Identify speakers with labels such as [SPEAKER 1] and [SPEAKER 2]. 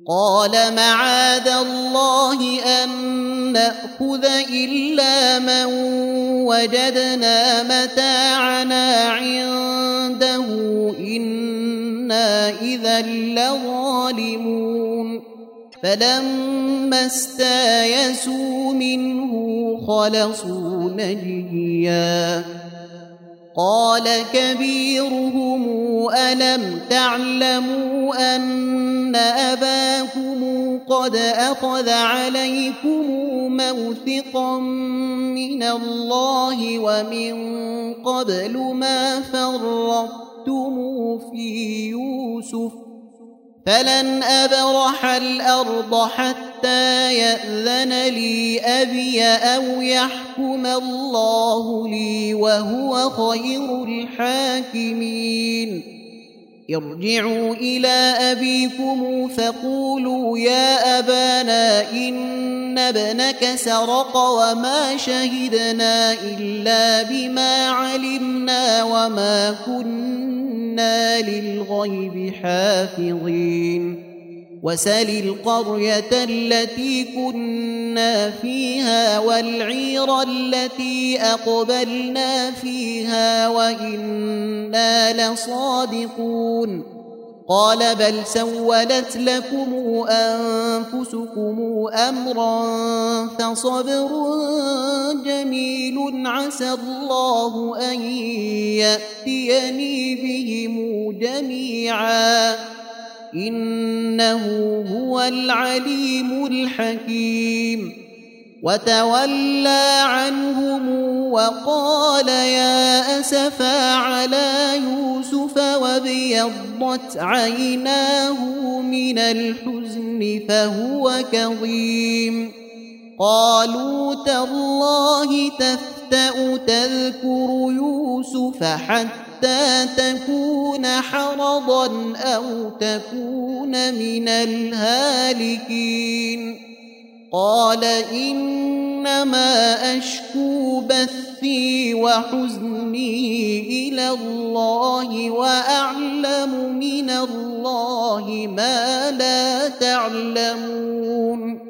[SPEAKER 1] قال معاذ الله أن نأخذ إلا من وجدنا متاعنا عنده إنا إذا لظالمون فلما استيئسوا منه خلصوا نجيا قال كبيرهم ألم تعلموا أن أباكم قد أخذ عليكم موثقا من الله ومن قبل ما فرطتم في يوسف فلن أبرح الأرض حتى يأذن لي أبي أو يحكم الله لي وهو خير الحاكمين ارجعوا إلى أبيكم فقولوا يا أبانا إن ابنك سرق وما شهدنا إلا بما علمنا وما كنا للغيب حافظين وسل القرية التي كنا فيها والعير التي أقبلنا فيها وإنا لصادقون قال بل سولت لكم أنفسكم أمرا فصبر جميل عسى الله أن يأتيني بهم جميعا إنه هو العليم الحكيم وتولى عنهم وقال يا أسفا على يوسف وابيضت عيناه من الحزن فهو كظيم قالوا تالله تفتأ تذكر يوسف حتى تكون حرضا أو تكون من الهالكين قال إنما أشكو بثي وحزني إلى الله وأعلم من الله ما لا تعلمون